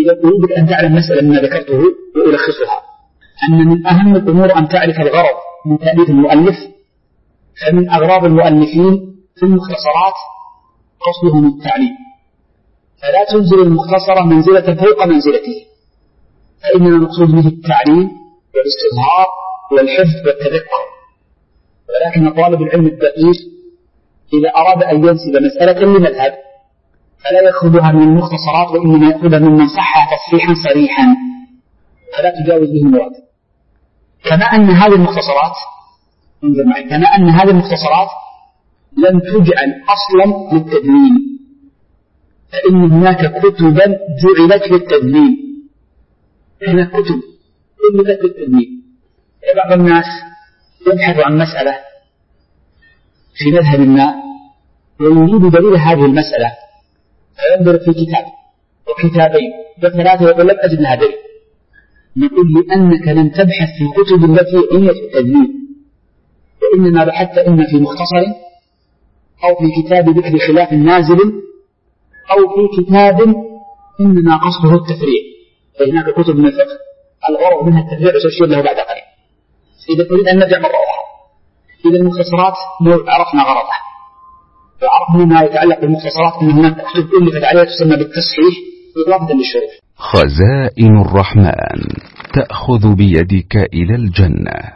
إذا أريدك أن تعلم مسألة مما ذكرته وألخصها، أن من أهم الأمور أن تعرف الغرض من تأليف المؤلف. فمن أغراض المؤلفين في المختصرات قصدهم التعليم، فلا تنزل المختصر منزلة فوق منزلته، فإننا نقصد به التعليم والاستظهار والحفظ والتذكر. ولكن طالب العلم الدقيق إذا أراد أن ينسب مسألة لمذهب فلا يأخذها من المختصرات، وإنما يأخذها ممن صحها تصحيحا صريحا، فلا تجاوز به المراد. كما أن هذه المختصرات لم تجعل أصلا للتدوين، فإن هناك كتبا جعلت للتدوين، هناك كتب جعلت للتدوين. بعض الناس يبحث عن مسألة في مذهب ما ويريد دليل هذه المسألة، فينظر في كتاب وكتابين وثلاثة ويقول لم أجد لها دليل. نقول لأنك لم تبحث في الكتب التي عنيت بالتدوين، وإنما بحثت إما في مختصر أو في كتاب ذكر خلاف نازل أو في كتاب إنما قصده التفريع، فهناك كتب من الفقه الغرض منها التفريع وسيشير له بعد قليل. إذا تريد أن نرجع مرة أخرى إلى المختصرات، عرفنا غرضها وعرفنا ما يتعلق بالمختصرات، أن هناك كتب ألفت عليها تسمى بالتصحيح إضافة للشروح. خزائن الرحمن تأخذ بيدك إلى الجنة.